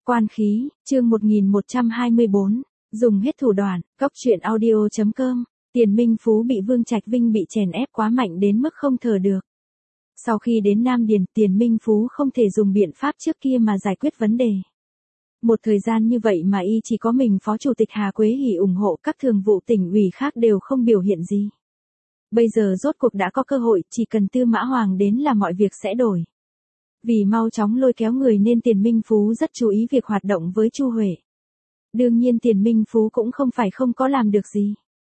Quan khí, chương 1124, dùng hết thủ đoạn, cóc truyện audio.com, Tiền Minh Phú bị Vương Trạch Vinh bị chèn ép quá mạnh đến mức không thở được. Sau khi đến Nam Điền, Tiền Minh Phú không thể dùng biện pháp trước kia mà giải quyết vấn đề. Một thời gian như vậy mà y chỉ có mình Phó Chủ tịch Hà Quế Hỉ ủng hộ, các thường vụ tỉnh ủy khác đều không biểu hiện gì. Bây giờ rốt cuộc đã có cơ hội, chỉ cần Tư Mã Hoàng đến là mọi việc sẽ đổi. Vì mau chóng lôi kéo người nên Tiền Minh Phú rất chú ý việc hoạt động với Chu Huệ. Đương nhiên Tiền Minh Phú cũng không phải không có làm được gì.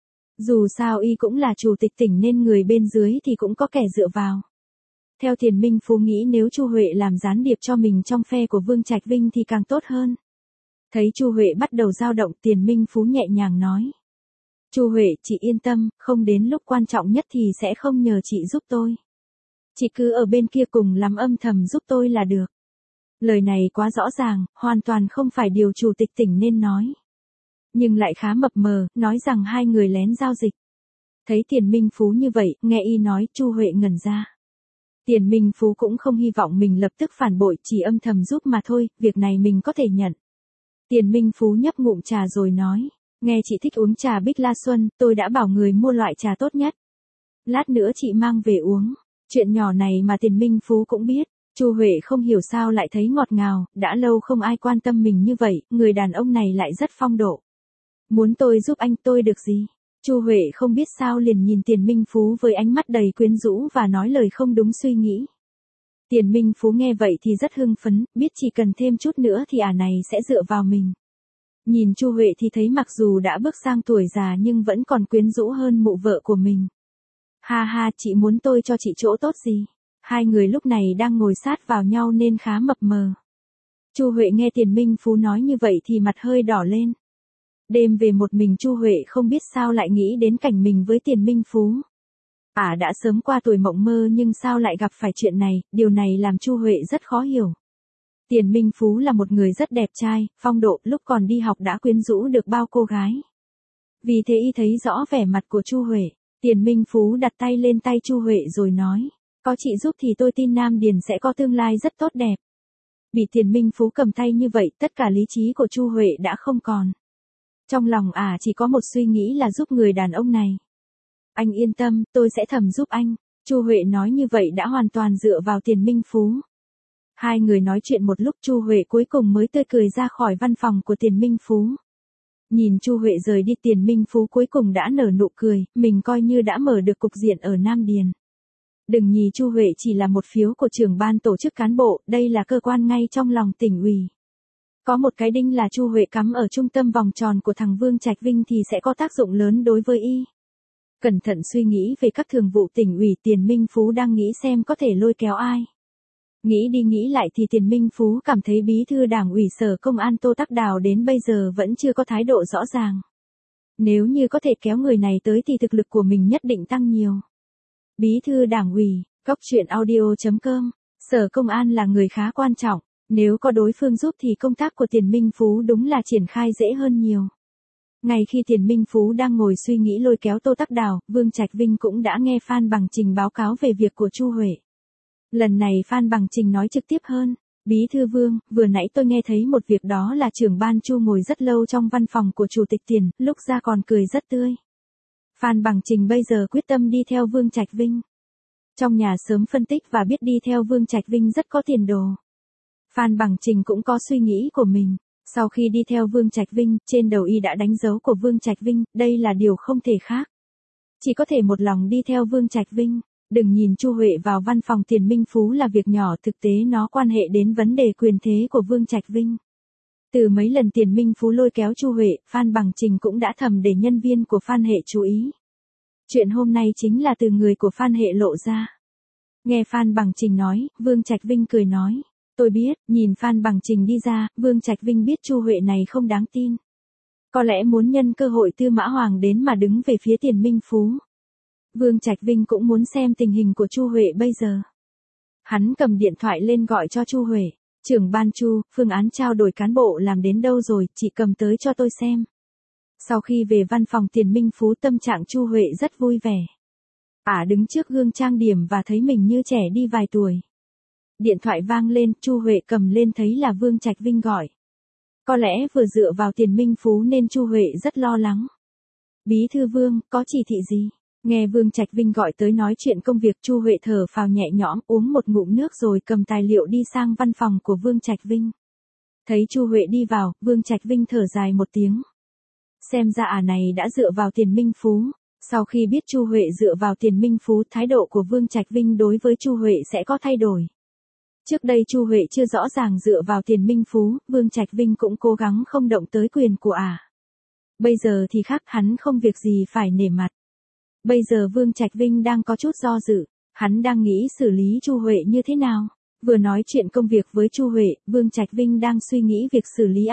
Dù sao y cũng là chủ tịch tỉnh nên người bên dưới thì cũng có kẻ dựa vào. Theo Tiền Minh Phú nghĩ nếu Chu Huệ làm gián điệp cho mình trong phe của Vương Trạch Vinh thì càng tốt hơn. Thấy Chu Huệ bắt đầu dao động, Tiền Minh Phú nhẹ nhàng nói. Chu Huệ, chị yên tâm, không đến lúc quan trọng nhất thì sẽ không nhờ chị giúp tôi. Chị cứ ở bên kia cùng làm âm thầm giúp tôi là được. Lời này quá rõ ràng, hoàn toàn không phải điều chủ tịch tỉnh nên nói. Nhưng lại khá mập mờ, nói rằng hai người lén giao dịch. Thấy Tiền Minh Phú như vậy, nghe y nói, Chu Huệ ngẩn ra. Tiền Minh Phú cũng không hy vọng mình lập tức phản bội, chỉ âm thầm giúp mà thôi, việc này mình có thể nhận. Tiền Minh Phú nhấp ngụm trà rồi nói, nghe chị thích uống trà Bích La Xuân, tôi đã bảo người mua loại trà tốt nhất. Lát nữa chị mang về uống. Chuyện nhỏ này mà Tiền Minh Phú cũng biết. Chu Huệ không hiểu sao lại thấy ngọt ngào, đã lâu không ai quan tâm mình như vậy, người đàn ông này lại rất phong độ. Muốn tôi giúp anh tôi được gì? Chu Huệ không biết sao liền nhìn Tiền Minh Phú với ánh mắt đầy quyến rũ và nói lời không đúng suy nghĩ. Tiền Minh Phú nghe vậy thì rất hưng phấn, biết chỉ cần thêm chút nữa thì ả này sẽ dựa vào mình. Nhìn Chu Huệ thì thấy mặc dù đã bước sang tuổi già nhưng vẫn còn quyến rũ hơn mụ vợ của mình. Ha ha, chị muốn tôi cho chị chỗ tốt gì? Hai người lúc này đang ngồi sát vào nhau nên khá mập mờ. Chu Huệ nghe Tiền Minh Phú nói như vậy thì mặt hơi đỏ lên. Đêm về một mình Chu Huệ không biết sao lại nghĩ đến cảnh mình với Tiền Minh Phú. Ả đã sớm qua tuổi mộng mơ nhưng sao lại gặp phải chuyện này, điều này làm Chu Huệ rất khó hiểu. Tiền Minh Phú là một người rất đẹp trai, phong độ, lúc còn đi học đã quyến rũ được bao cô gái. Vì thế y thấy rõ vẻ mặt của Chu Huệ. Tiền Minh Phú đặt tay lên tay Chu Huệ rồi nói, có chị giúp thì tôi tin Nam Điền sẽ có tương lai rất tốt đẹp. Bị Tiền Minh Phú cầm tay như vậy, tất cả lý trí của Chu Huệ đã không còn. Trong lòng chỉ có một suy nghĩ là giúp người đàn ông này. Anh yên tâm, tôi sẽ thầm giúp anh. Chu Huệ nói như vậy đã hoàn toàn dựa vào Tiền Minh Phú. Hai người nói chuyện một lúc Chu Huệ cuối cùng mới tươi cười ra khỏi văn phòng của Tiền Minh Phú. Nhìn Chu Huệ rời đi Tiền Minh Phú cuối cùng đã nở nụ cười, mình coi như đã mở được cục diện ở Nam Điền. Đừng nhìn Chu Huệ chỉ là một phiếu của trưởng ban tổ chức cán bộ, đây là cơ quan ngay trong lòng tỉnh ủy. Có một cái đinh là Chu Huệ cắm ở trung tâm vòng tròn của thằng Vương Trạch Vinh thì sẽ có tác dụng lớn đối với y. Cẩn thận suy nghĩ về các thường vụ tỉnh ủy, Tiền Minh Phú đang nghĩ xem có thể lôi kéo ai. Nghĩ đi nghĩ lại thì Tiền Minh Phú cảm thấy bí thư đảng ủy Sở Công an Tô Tắc Đào đến bây giờ vẫn chưa có thái độ rõ ràng. Nếu như có thể kéo người này tới thì thực lực của mình nhất định tăng nhiều. Bí thư đảng ủy, cóc truyện audio.com, Sở Công an là người khá quan trọng, nếu có đối phương giúp thì công tác của Tiền Minh Phú đúng là triển khai dễ hơn nhiều. Ngay khi Tiền Minh Phú đang ngồi suy nghĩ lôi kéo Tô Tắc Đào, Vương Trạch Vinh cũng đã nghe Phan Bằng Trình báo cáo về việc của Chu Huệ. Lần này Phan Bằng Trình nói trực tiếp hơn, Bí thư Vương, vừa nãy tôi nghe thấy một việc đó là trưởng ban Chu ngồi rất lâu trong văn phòng của Chủ tịch Tiền, lúc ra còn cười rất tươi. Phan Bằng Trình bây giờ quyết tâm đi theo Vương Trạch Vinh. Trong nhà sớm phân tích và biết đi theo Vương Trạch Vinh rất có tiền đồ. Phan Bằng Trình cũng có suy nghĩ của mình. Sau khi đi theo Vương Trạch Vinh, trên đầu y đã đánh dấu của Vương Trạch Vinh, đây là điều không thể khác. Chỉ có thể một lòng đi theo Vương Trạch Vinh. Đừng nhìn Chu Huệ vào văn phòng Tiền Minh Phú là việc nhỏ, thực tế nó quan hệ đến vấn đề quyền thế của Vương Trạch Vinh. Từ mấy lần Tiền Minh Phú lôi kéo Chu Huệ, Phan Bằng Trình cũng đã thầm để nhân viên của Phan Hệ chú ý. Chuyện hôm nay chính là từ người của Phan Hệ lộ ra. Nghe Phan Bằng Trình nói, Vương Trạch Vinh cười nói, tôi biết, nhìn Phan Bằng Trình đi ra, Vương Trạch Vinh biết Chu Huệ này không đáng tin. Có lẽ muốn nhân cơ hội Tư Mã Hoàng đến mà đứng về phía Tiền Minh Phú. Vương Trạch Vinh cũng muốn xem tình hình của Chu Huệ bây giờ. Hắn cầm điện thoại lên gọi cho Chu Huệ, trưởng ban Chu, phương án trao đổi cán bộ làm đến đâu rồi, chị cầm tới cho tôi xem. Sau khi về văn phòng Tiền Minh Phú tâm trạng Chu Huệ rất vui vẻ. Ả đứng trước gương trang điểm và thấy mình như trẻ đi vài tuổi. Điện thoại vang lên, Chu Huệ cầm lên thấy là Vương Trạch Vinh gọi. Có lẽ vừa dựa vào Tiền Minh Phú nên Chu Huệ rất lo lắng. Bí thư Vương, có chỉ thị gì? Nghe Vương Trạch Vinh gọi tới nói chuyện công việc, Chu Huệ thở phào nhẹ nhõm, uống một ngụm nước rồi cầm tài liệu đi sang văn phòng của Vương Trạch Vinh. Thấy Chu Huệ đi vào, Vương Trạch Vinh thở dài một tiếng. Xem ra này đã dựa vào Tiền Minh Phú. Sau khi biết Chu Huệ dựa vào Tiền Minh Phú, thái độ của Vương Trạch Vinh đối với Chu Huệ sẽ có thay đổi. Trước đây Chu Huệ chưa rõ ràng dựa vào Tiền Minh Phú, Vương Trạch Vinh cũng cố gắng không động tới quyền của Bây giờ thì khác, hắn không việc gì phải nể mặt. Bây giờ Vương Trạch Vinh đang có chút do dự, hắn đang nghĩ xử lý Chu Huệ như thế nào. Vừa nói chuyện công việc với Chu Huệ, Vương Trạch Vinh đang suy nghĩ việc xử lý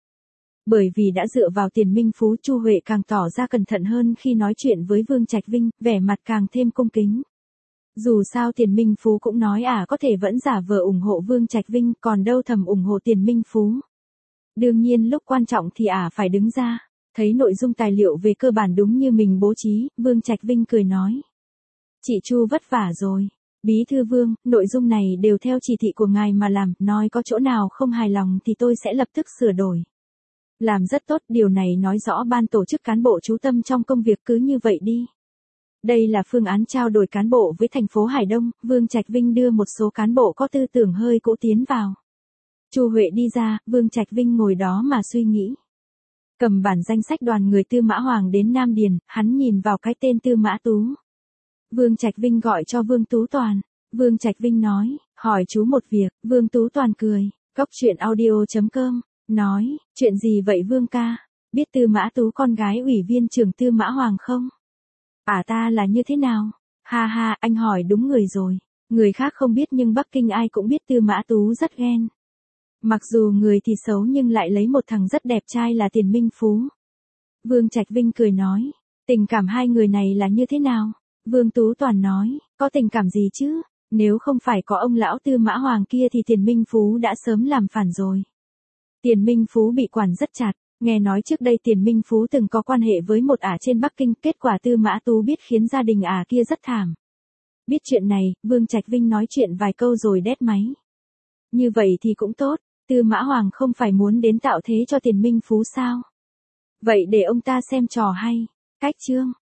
Bởi vì đã dựa vào Tiền Minh Phú, Chu Huệ càng tỏ ra cẩn thận hơn khi nói chuyện với Vương Trạch Vinh, vẻ mặt càng thêm cung kính. Dù sao Tiền Minh Phú cũng nói có thể vẫn giả vờ ủng hộ Vương Trạch Vinh, còn đâu thầm ủng hộ Tiền Minh Phú. Đương nhiên lúc quan trọng thì phải đứng ra. Thấy nội dung tài liệu về cơ bản đúng như mình bố trí, Vương Trạch Vinh cười nói. Chị Chu vất vả rồi. Bí thư Vương, nội dung này đều theo chỉ thị của ngài mà làm, nói có chỗ nào không hài lòng thì tôi sẽ lập tức sửa đổi. Làm rất tốt, điều này nói rõ ban tổ chức cán bộ chú tâm trong công việc, cứ như vậy đi. Đây là phương án trao đổi cán bộ với thành phố Hải Đông, Vương Trạch Vinh đưa một số cán bộ có tư tưởng hơi cũ tiến vào. Chu Huệ đi ra, Vương Trạch Vinh ngồi đó mà suy nghĩ. Cầm bản danh sách đoàn người Tư Mã Hoàng đến Nam Điền, hắn nhìn vào cái tên Tư Mã Tú. Vương Trạch Vinh gọi cho Vương Tú Toàn. Vương Trạch Vinh nói, hỏi chú một việc. Vương Tú Toàn cười, coctruyện.audio.com, nói, chuyện gì vậy Vương ca? Biết Tư Mã Tú con gái ủy viên trưởng Tư Mã Hoàng không? Ta là như thế nào? Ha ha, anh hỏi đúng người rồi. Người khác không biết nhưng Bắc Kinh ai cũng biết Tư Mã Tú rất ghen. Mặc dù người thì xấu nhưng lại lấy một thằng rất đẹp trai là Tiền Minh Phú. Vương Trạch Vinh cười nói, tình cảm hai người này là như thế nào? Vương Tú Toàn nói, có tình cảm gì chứ? Nếu không phải có ông lão Tư Mã Hoàng kia thì Tiền Minh Phú đã sớm làm phản rồi. Tiền Minh Phú bị quản rất chặt, nghe nói trước đây Tiền Minh Phú từng có quan hệ với một trên Bắc Kinh, kết quả Tư Mã Tú biết khiến gia đình kia rất thảm. Biết chuyện này, Vương Trạch Vinh nói chuyện vài câu rồi đét máy. Như vậy thì cũng tốt, Tư Mã Hoàng không phải muốn đến tạo thế cho Tiền Minh Phú sao? Vậy để ông ta xem trò hay. Cách chương